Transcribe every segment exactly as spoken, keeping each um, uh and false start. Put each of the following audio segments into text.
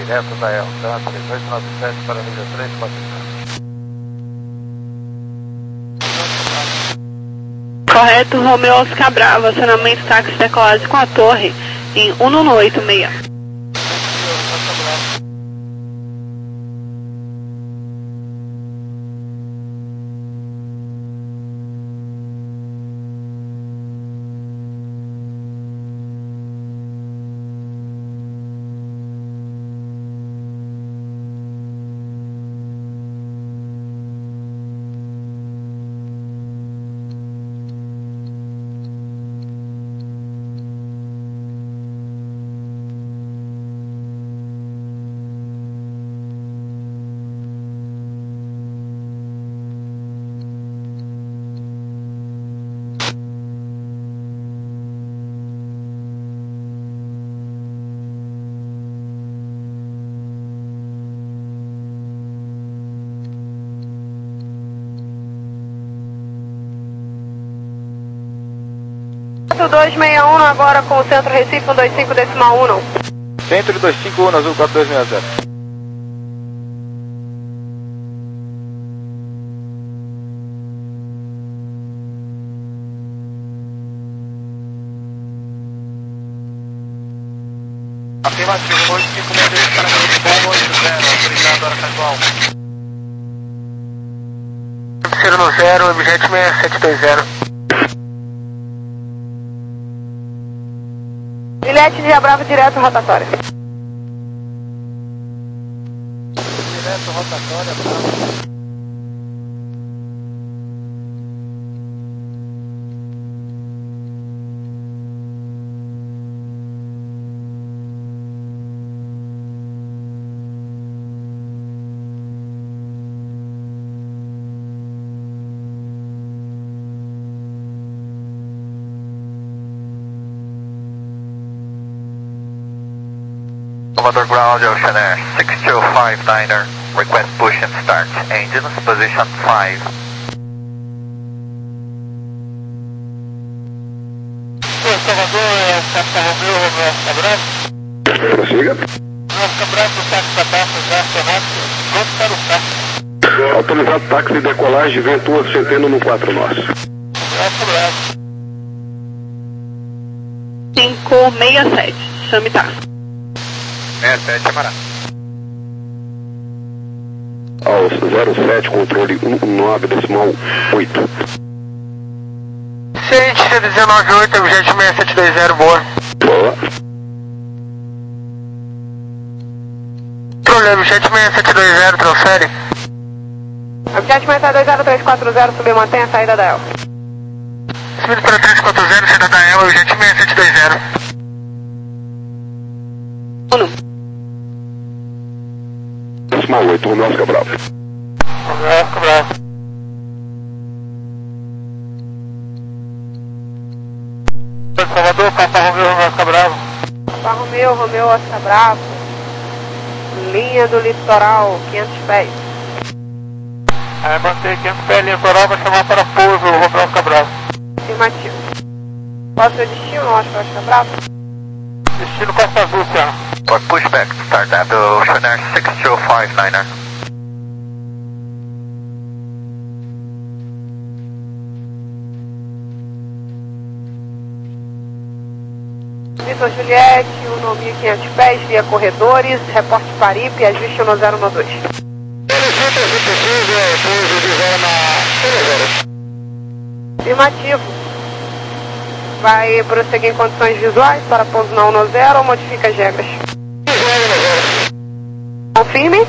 direto da Eltan três oito nove sete para a nível três, pode ficar. Correto, Romeu Oscar Bravo, acionamento táxi Decolase com a torre em um um oito seis. dois seis um agora com o centro Recife um dois cinco decimal um. Centro dois cinco um, azul quatro dois seis zero. Afirmativo, oito cinco seis dois para bom oito zero, autorizado hora casual. Terceiro no zero, objeto seis sete dois zero. Bilhete de Bravo direto rotatória. Direto rotatória, Bravo. Salvador Ground, Ocean Air six two five niner, request push and start, engines, position five. Salvador, é o Capitão Romeu, Romeu Oscar Bravo. Prossiga. Oscar Bravo, o táxi da Taça, já acionado, pronto para o táxi. Autorizado táxi de decolagem, Ventura Centeno no quatro nós. Oscar Bravo. cinco seis sete, chame táxi. seis sete, camarada. Ao zero sete, controle um nove decimal oito. Ciente, C um nove oito, objeto seis sete dois zero, boa. Boa. Controle, objeto seis sete dois zero, transfere. Objeto seis sete dois zero três quatro zero, subir, mantém a saída da El. Subindo para três quatro zero, saída da El, objeto seis sete dois zero. Decimal oito, Romeu Oscar Bravo. Romeu Oscar Bravo. Salvador, Papa Romeu, Romeu Oscar Bravo. Papa Romeu, Romeu Oscar Bravo. Linha do litoral, quinhentos pés. É, mantém quinhentos pés, linha litoral, vai chamar para pouso, Romeu Oscar Bravo. Afirmativo. Qual é o seu destino, Oscar Oscar Bravo? Destino Costa Azul, senhora. For pushback, start at the Ocean Air six two five niner. Vitor Juliette, um mil e quinhentos pés, via corredores, reporte Paripe, ajuste no zero um dois. Afirmativo. Vai prosseguir em condições visuais para pouso na um zero ou modifica as regras? Confirme.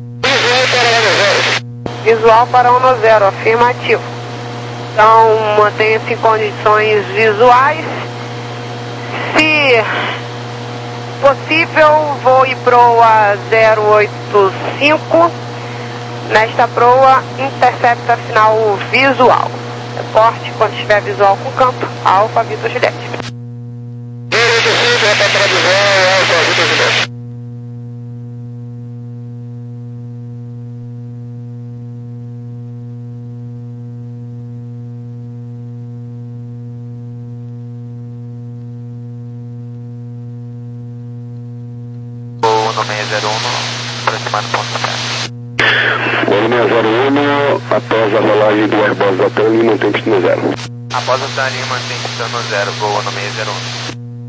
Visual para um zero, afirmativo. Então, mantenha-se em condições visuais. Se possível, voe proa zero oito cinco. Nesta proa, intercepta final visual. Reporte quando estiver visual com campo, Alfa Vitor Juliette. zero oito cinco, é para visual, Alfa Vitor Juliette. no seis zero um, aproximando ponto sete. Gol seis zero um, após a rolagem do Airbus da Tony, mantém destino zero. Após a Tony, mantém destino zero, voa no seis zero um.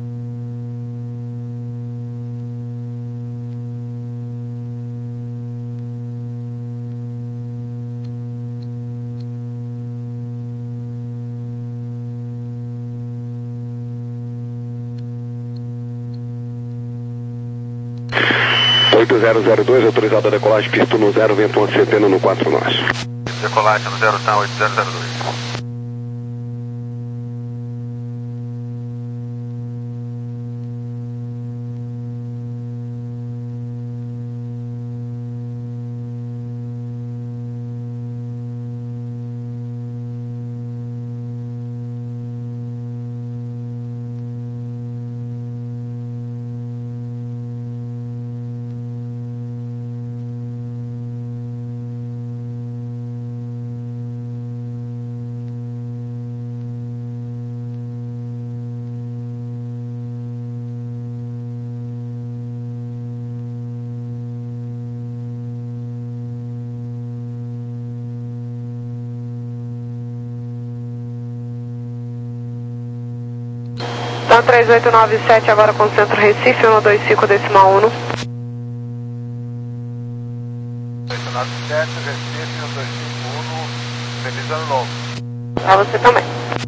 oito zero zero dois, autorizado a decolagem, pista no zero, vento onze setenta no quatro nós. Decolagem no zero, tá, oito zero zero dois. Então três oito nove sete agora com o centro Recife, um dois cinco decimal um. oito nove sete, Recife, um dois cinco um, feliz ano novo. Pra você também.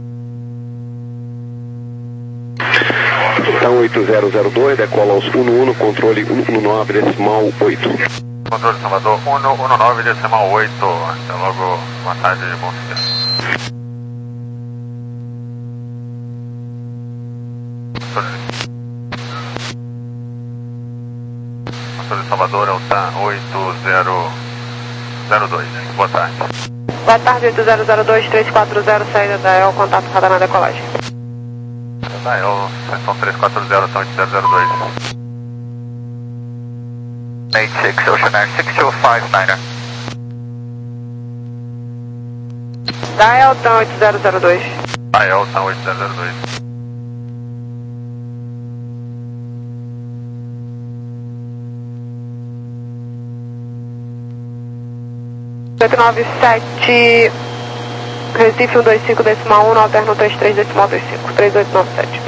Então oito zero zero dois, decola aos um um, controle um nove decimal oito. Controle Salvador, um nove decimal oito, até logo, boa tarde e bom dia. Controle Salvador, Alta oito zero zero dois, boa tarde. Boa tarde, oito zero zero dois, três quatro zero, saída da E L, contato radar na decolagem. Da E L, são três quatro zero, são oito zero zero dois. oito seis, Ocean Air seis dois cinco niner. Da E L, então oito zero zero dois. Da E L, são oito zero zero dois. oito nove sete, Recife um dois cinco decimal um, alterno três três decimal dois cinco, três oito nove sete.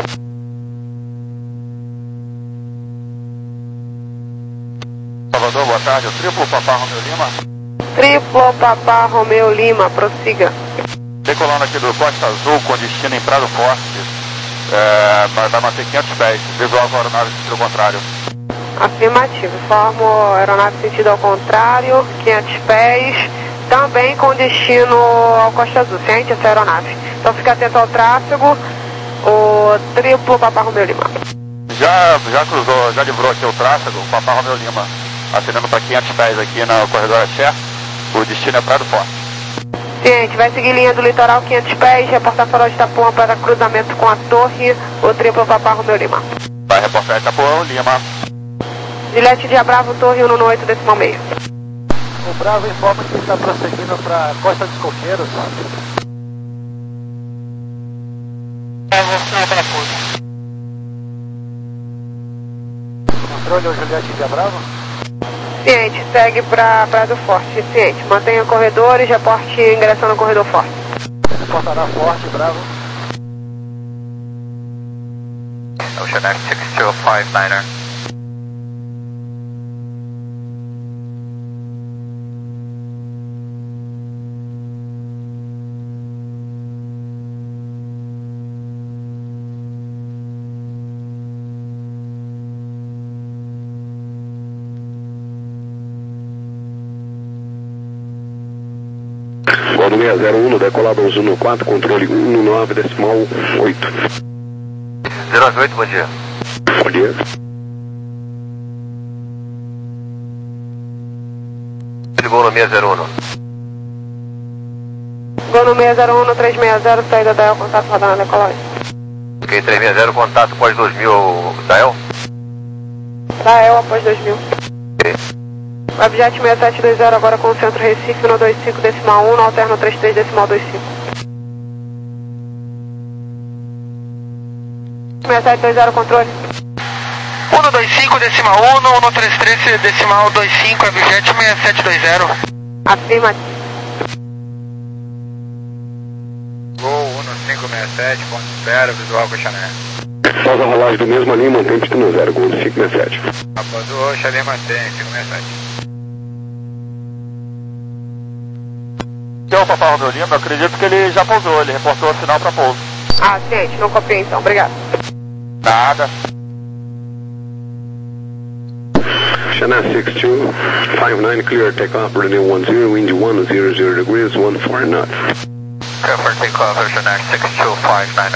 Salvador, boa tarde, o triplo Papá Romeu Lima. Triplo Papá Romeu Lima, prossiga. Decolando aqui do Costa Azul com destino em Prado Forte, é, vai manter quinhentos pés, visual com a aeronave sentido contrário. Afirmativo, formo aeronave sentido ao contrário, quinhentos pés, também com destino ao Costa Azul, ciente essa aeronave. Então fica atento ao tráfego, o triplo Papá Romeu Lima. Já, já cruzou, já livrou aqui o tráfego, o Papá Romeu Lima, ascendendo para quinhentos pés aqui no corredor Axé, o destino é Prado Forte. Ciente, vai seguir linha do litoral quinhentos pés, reportar farol de Itapuã para cruzamento com a torre, o triplo Papá Romeu Lima. Vai reportar Itapuã, Lima. Juliette de Bravo, torre um oito decimal meio. O Bravo informa que está prosseguindo para Costa dos Coqueiros. É, você para ponta. Controle o Juliette de Bravo. Ciente, segue para Prado Forte. Ciente, mantenha corredores, reporte ingressando no corredor forte. Reportará forte, Bravo. Ocean Air seis dois cinco niner. Gol seis zero um, decolado aos um quatro, controle um nove decimal oito. zero nove oito, bom dia. Bom dia. Gol no seis zero um. Gol no seis zero um, três seis zero, saída da E L, contato radar na decolagem. Ok, três seis zero, contato pós dois mil da E L. Da E L após dois mil. Ok. Webjet seis sete dois zero agora com o centro Recife, um dois cinco decimal um, alterno três três decimal dois cinco. seis sete dois zero, controle. um dois cinco, decimal um, um três três, decimal dois cinco, Abjet seis sete dois zero. Afirmativo. Gol um cinco seis sete, ponto zero, visual com Xané. Após a rolagem do mesmo ali, mantém pista no zero, Gol cinco seis sete. Após o Rocha ali, mantém cinco seis sete. Então, Papai Romeu Lima, eu acredito que ele já pousou, ele reportou o sinal para pouso. Ah, gente, não copiei então, obrigado. Nada. Chennai six two five nine, clear takeoff, runway one zero, wind one zero zero degrees, one four knots. Clear for takeoff, Chennai six two five nine.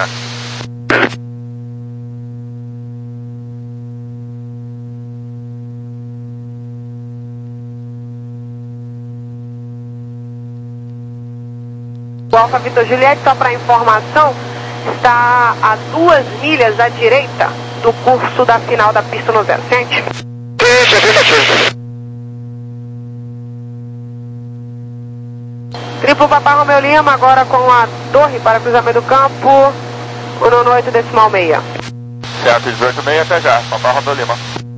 O Alfa Vitor Juliette, só para informação, está a duas milhas à direita do curso da final da pista no zero, gente. Triplo Papai Romeu Lima, agora com a torre para cruzamento do campo, um oito decimal seis. Certo, dezoito seis, até já, Papai Romeu Lima.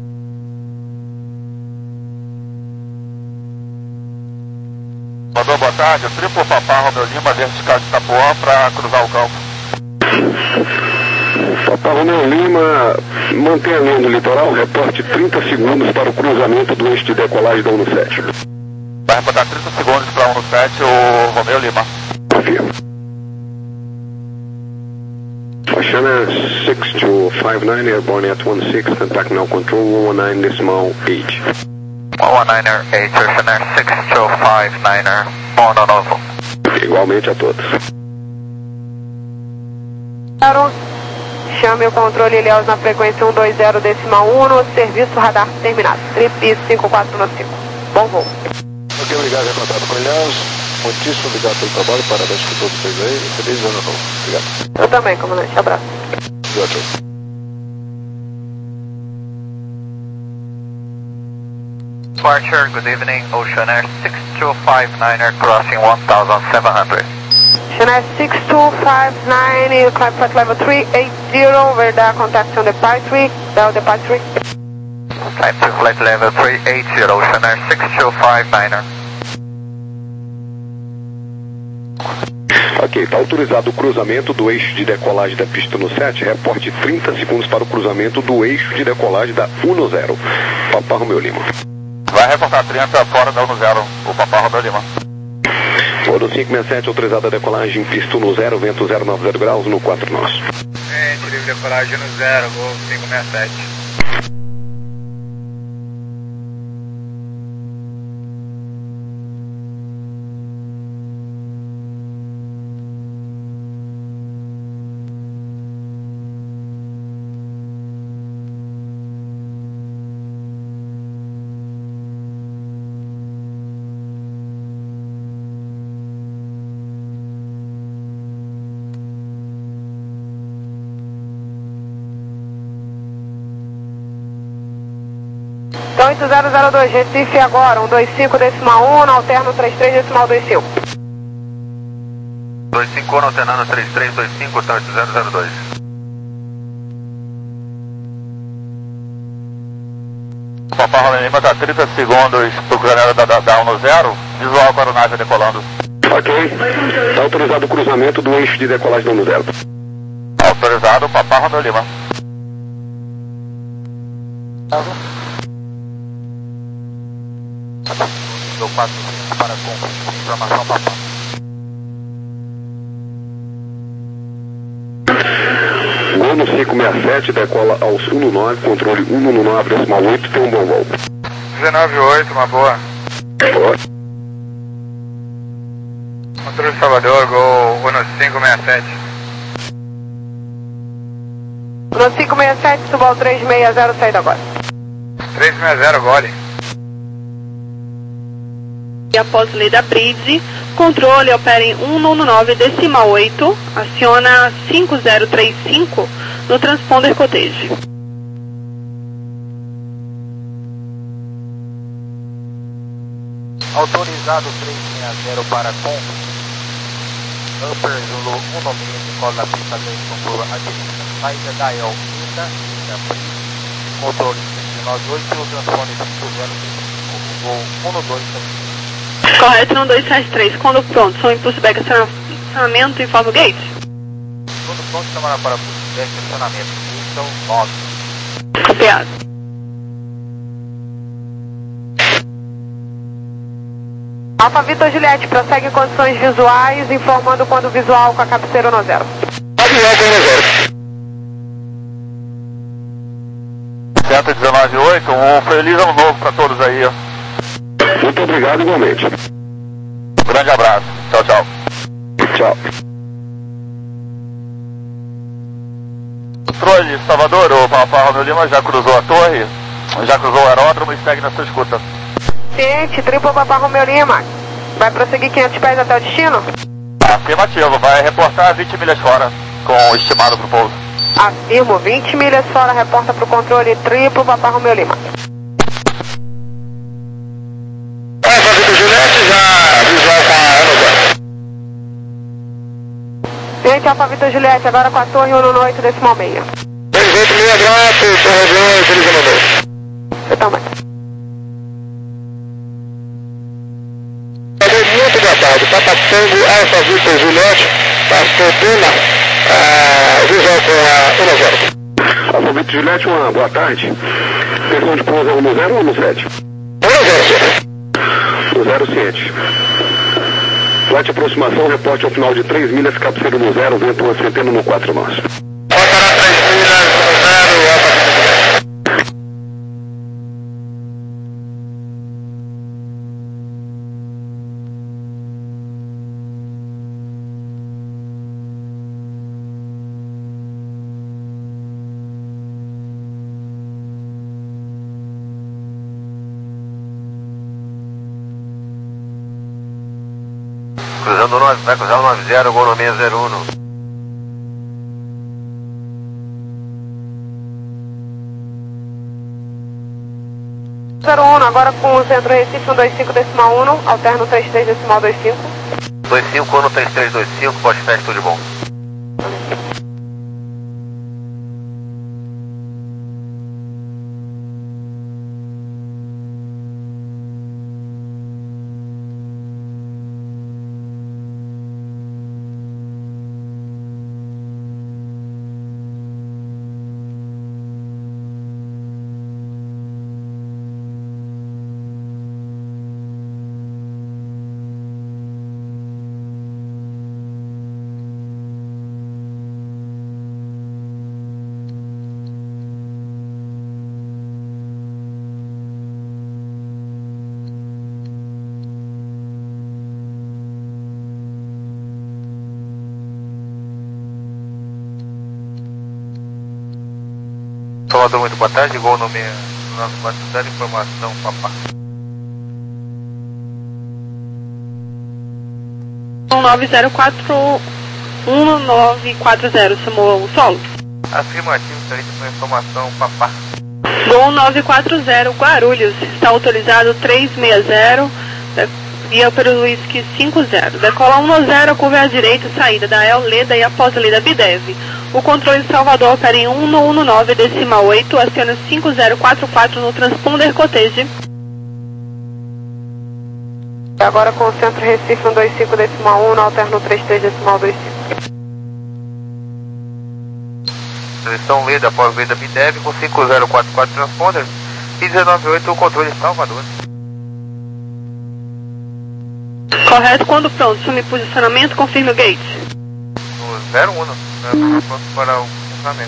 Mandou boa tarde, triplo Papai Romeu Lima, vertical de Itapuã para cruzar o campo. Papai Romeu Lima, mantém a linha do litoral, reporte trinta segundos para o cruzamento do eixo de decolagem da um sete. Vai reportar trinta segundos para um sete, o Romeu Lima. Confirma. Chennai six two five nine, airborne at one six, contact now control one nine decimal eight. one niner eight, Chennai six two five niner, Mono Novo. Igualmente a todos. Chame o controle Ilhéus na frequência um dois zero decimal um, no serviço radar terminado. Trip cinco quatro nove cinco. Bom voo. Ok, obrigado, reportado com Ilhéus. Muitíssimo obrigado pelo trabalho, parabéns por todos vocês aí. Feliz ano novo. Obrigado. Eu também, comandante. Abraço. Obrigado. Departure, good evening, Ocean Air six two five niner, crossing seventeen hundred. Chennai six two five nine, you climb flight level three eighty, radar contact on departure, Bell departure. Climb to flight level three eighty, Ocean Air six two five niner. Ok, está autorizado o cruzamento do eixo de decolagem da pista no sete, reporte trinta segundos para o cruzamento do eixo de decolagem da um zero. Papai Romeu Lima. Vai reportar trinta fora da um zero, o Papai Romeu Lima. Modo cinco seis sete, autorizada a decolagem, pista no zero, vento zero nove zero graus, no quatro nós. Gente, livre decolagem no zero, gol cinco seis sete. Então oito zero zero dois, Recife agora, um dois cinco decimal um, alterno trinta e três decimal vinte e cinco. dois cinco um, alternando trinta e três vinte e cinco, então oito zero zero dois. O Papai Romeu Lima está trinta segundos para o cruzamento da, da, da um zero, visual com a aeronave decolando. Ok, está autorizado o cruzamento do eixo de decolagem da um zero. Autorizado o Papai Romeu Lima. Do quatro para com informação Papai. Gol no cinco seis sete, decola aos dezenove, controle um nove decimal oito, tem um bom voo. dezenove oito, uma boa. Boa. Controle Salvador, gol um cinco seis sete. No cinco seis sete, suba ao três seis zero, saída agora. três seis zero, gole. E após lei da Bridge, controle opera em um nove decimal oito, aciona cinco zero três cinco no transponder cottage. Autorizado três seis zero para com Upper Zulu um nove, cola da pista dois com curva à direita. Saída Dial Inda, Inda Bridge, controle nove oito e o transponder cinco zero cinco, um dois também. Correto, um dois sete três. Quando pronto, são impulso back, acionamento e informa o gate. Quando pronto, chamar para pushback, acionamento. Então, nove. Copiado. Alfa Vitor Juliette, prossegue em condições visuais, informando quando visual com a cabeceira no zero. Visual com no zero. cento e dezenove oito, um feliz ano novo para todos aí. Muito obrigado igualmente. Um grande abraço. Tchau, tchau. Tchau. Controle, Salvador, o Papa Romeu Lima já cruzou a torre, já cruzou o aeródromo e segue na sua escuta. Ciente, triplo Papa Romeu Lima. Vai prosseguir quinhentos pés até o destino? Afirmativo, vai reportar vinte milhas fora, com o estimado para o pouso. Afirmo, vinte milhas fora, reporta para o controle triplo Papa Romeu Lima. Alfa Vitor Juliette, já visual com a aeronave. Ciente, Alfa Vitor Juliette, agora com a torre um no oito decimal meia. três oito meia grato, torre dois, feliz ano novo. Você também. Muito boa tarde, Papa Tango, Alfa Vitor Juliette, Pastor Pena, ah, visual com a um zero. Alfa Vitor Juliette, uma boa tarde. Versão de pouso um no zero ou um no sete? um zero, No zero ciente. Flight aproximação, reporte ao final de três milhas, cabeceira no zero, vento centeno no quatro nós. Faltará três milhas, um zero, Alfa Vitor Juliette. Cruzando nove, vai cruzar o nove zero, gol no seis zero um. zero um, agora com o centro Recife um dois cinco decimal um, alterno três três decimal dois cinco. dois cinco, um três três dois cinco, pós-fest, tudo de bom. Salvador, muito boa tarde, gol no meio, nosso bastidor, informação, papá. um nove zero quatro um nove quatro zero, chamou o solo. Afirmativo, excelente com informação, papá. Gol nove quatro zero, Guarulhos, está autorizado três seis zero, via pelo Whisky cinco zero. Decola um no zero, curva à direita, saída da El Leda e após a lei da Bidev. O controle de Salvador opera em um no um nove decimal oito, aciona cinco zero quatro quatro no transponder cottage. Agora com o centro Recife um dois cinco decimal um, alterno três três decimal dois cinco. Seleção Leda, após a lei da Bidev, com cinco zero quatro quatro transponder e dezenove oito o controle de Salvador. Correto, quando pronto, some posicionamento, confirme o gate. No zero um, né? Pronto para o funcionamento.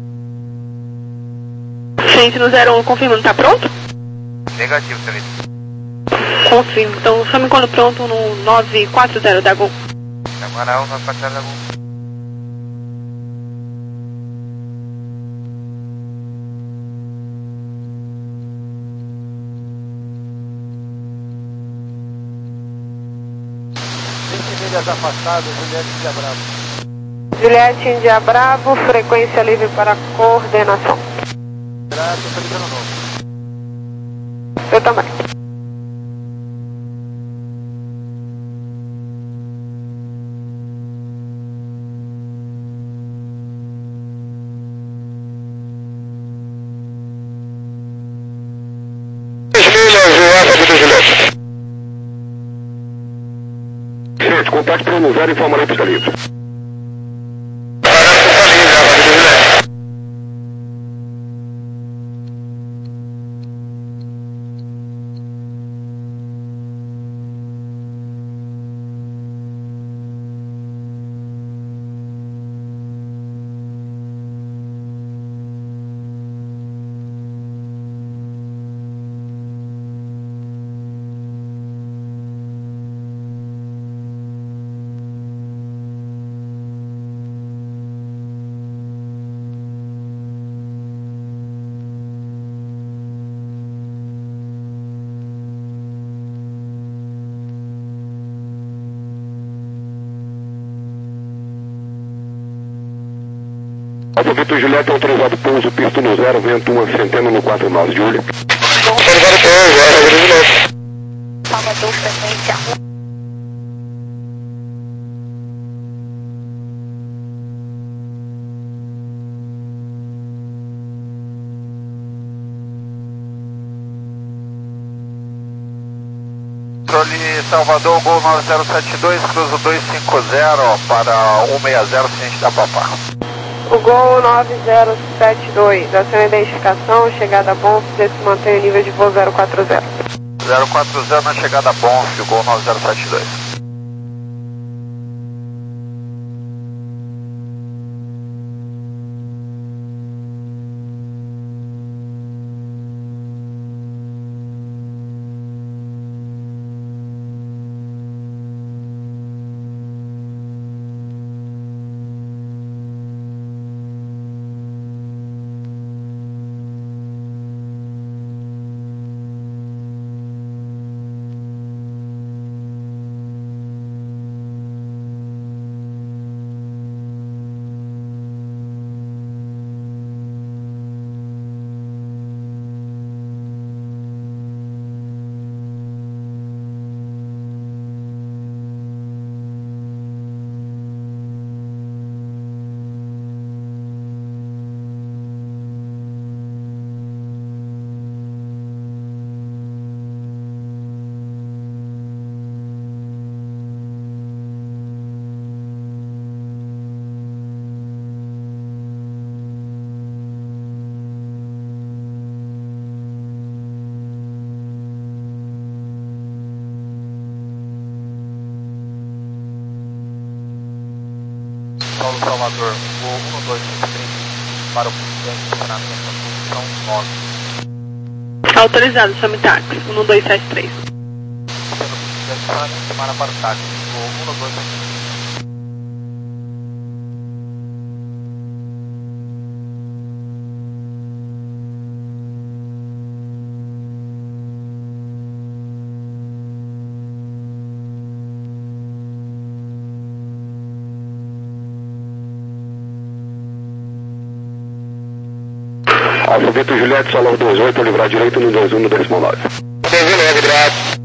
Gente, no zero um, confirmando, tá pronto? Negativo, excelente. Confirmo, então some quando pronto no nove quatro zero da Gol. Amaral, nove quatro zero da Gol. Milhas afastadas, Juliette Índia Bravo. Juliette Índia Bravo, frequência livre para coordenação. Grato, feliz ano novo. Eu também. Vitor Juliette. Gente, contato para o um zero e informarei pista livre. Alfa Vitor Juliette, autorizado pouso, pista no zero, vento uma centena no quatro nove, Júlio. Autorizado pouso, Alfa Vitor Juliette. Salvador, frequência um. Controle Salvador, Gol nove zero sete dois, cruzo dois cinco zero para um seis zero, ciente da Papá. O Gol nove zero sete dois, aciona a identificação, chegada a Bonf, se mantém o nível de voo zero quatro zero. zero quatro zero na chegada a Bonf, Gol nove zero sete dois. Paulo Salvador, voo um dois cinco três para o posicionamento na posição nove. Autorizado, chame táxi, um dois sete três. Posicionamento para para o táxi, voo um dois cinco três. Alfa Vitor Juliette, Salão dois oito, livrar direito no dois um no decimal nove. dois um nove, graças.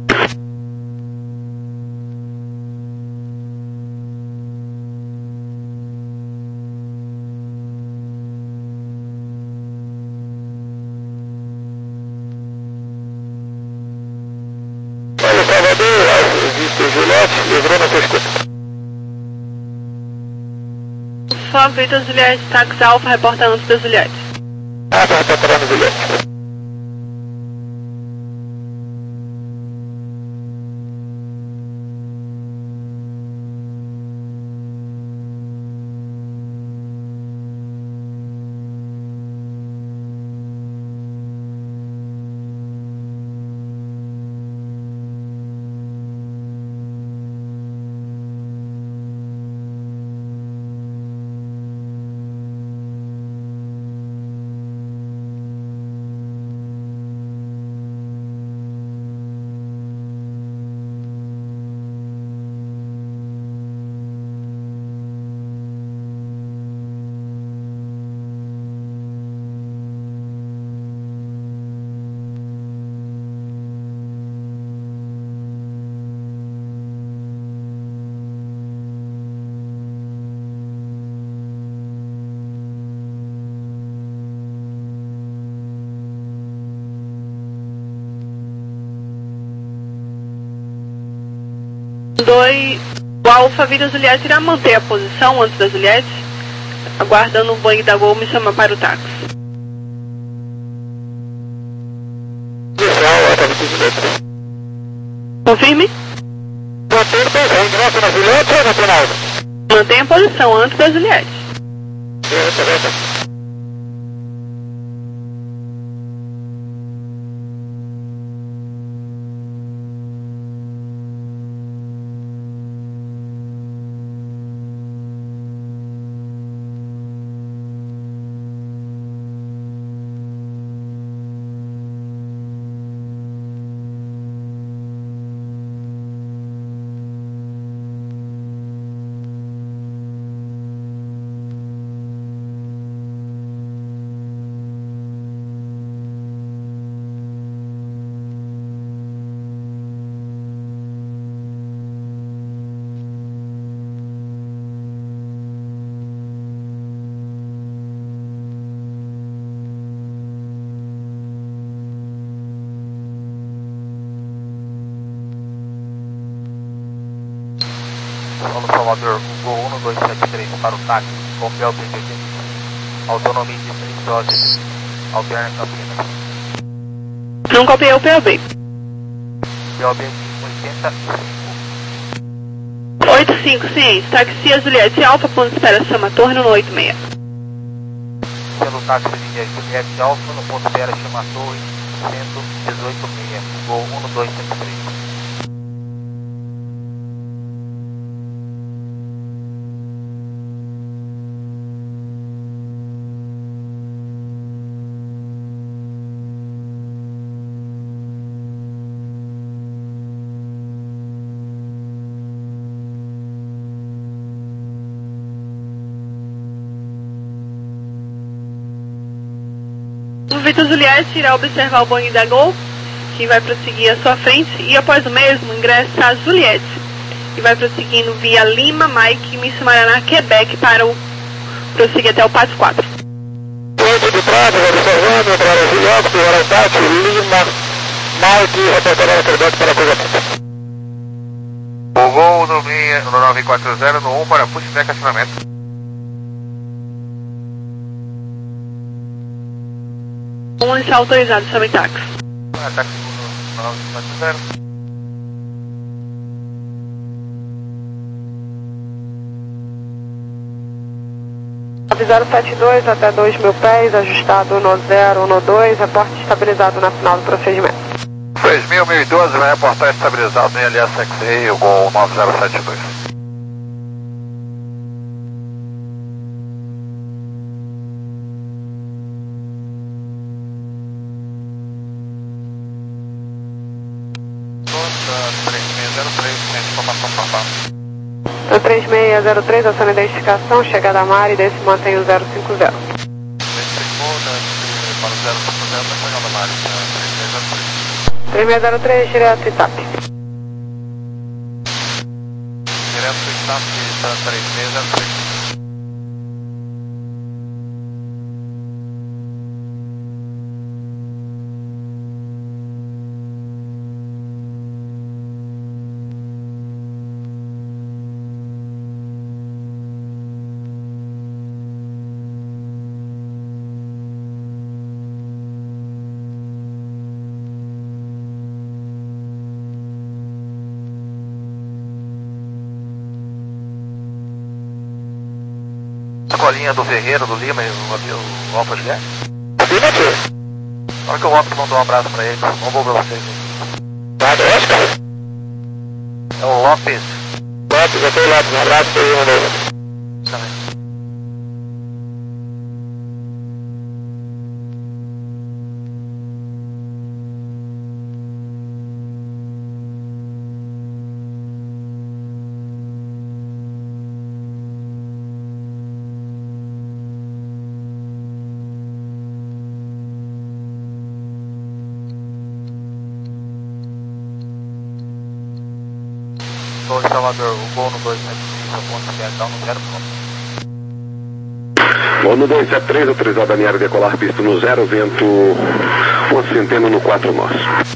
Olha, Salvador, Alfa Vitor Juliette, livrou na sua escuta. Só Vitor Juliette, táxi Alfa, reportando para Juliette. Ah, tá reportando Juliette. dois, o Alfa Vira Juliette irá manter a posição antes da Juliette, aguardando o Boeing da Gol me chamar para o táxi. Confirme. Manter posição, ingresso na Juliette ou na Penalva? Mantenha a posição antes da Juliette. Paulo Salvador, Gol um dois sete três para o táxi, com P L B de oitenta, autonomia de três horas, alterne Campinas. Não copiei o P L B. P L B oitenta e cinco. oitenta e cinco, ciência. Táxi a Juliette Alfa, ponto de espera chama Torre no oitenta e seis. Pelo táxi de Juliette Alfa, no ponto de espera chama Torre cento e dezoito seis, Gol um dois sete três. O Vitor Juliette irá observar o Boeing da Gol, que vai prosseguir à sua frente, e após o mesmo, ingressa a Juliette, e vai prosseguindo via Lima, Mike, Miss Maraná, Quebec, para o prosseguir até o Pátio quatro. Ponto de prata, observando para a Juliette, para o Pátio, Lima, Mike, reportando Quebec para a cruzamento. O Gol no nove quatro zero no um para pushback acionamento. Um está autorizado, chame táxi. Ataque no nove quatro zero. zero sete dois até dois mil pés, ajustado no zero no dois, reporte estabilizado na final do procedimento. três mil, mil e doze, vai reportar estabilizado no I L S X-Ray, o Gol nove zero sete dois. No três seis zero três, ação de identificação, chegada a mar e desse mantém o zero cinco zero. três seis zero três, direto Itap. Direto Itap, três seis zero três. Escolinha do Ferreira, do Lima e o Alfa Juliette? Lima aqui. Na hora que o Lopes mandou um abraço pra ele, vamos ver vocês. Tá, é Oscar? É o Lopes. Lopes, eu tô Lopes, um abraço pra ele, meu. Também. Gol de Salvador, o Gol no dois sete três, ponto de ação no zero ponto. Gol no dois sete três, autorizado a área decolar, pista no zero, vento uma centena no quatro nós.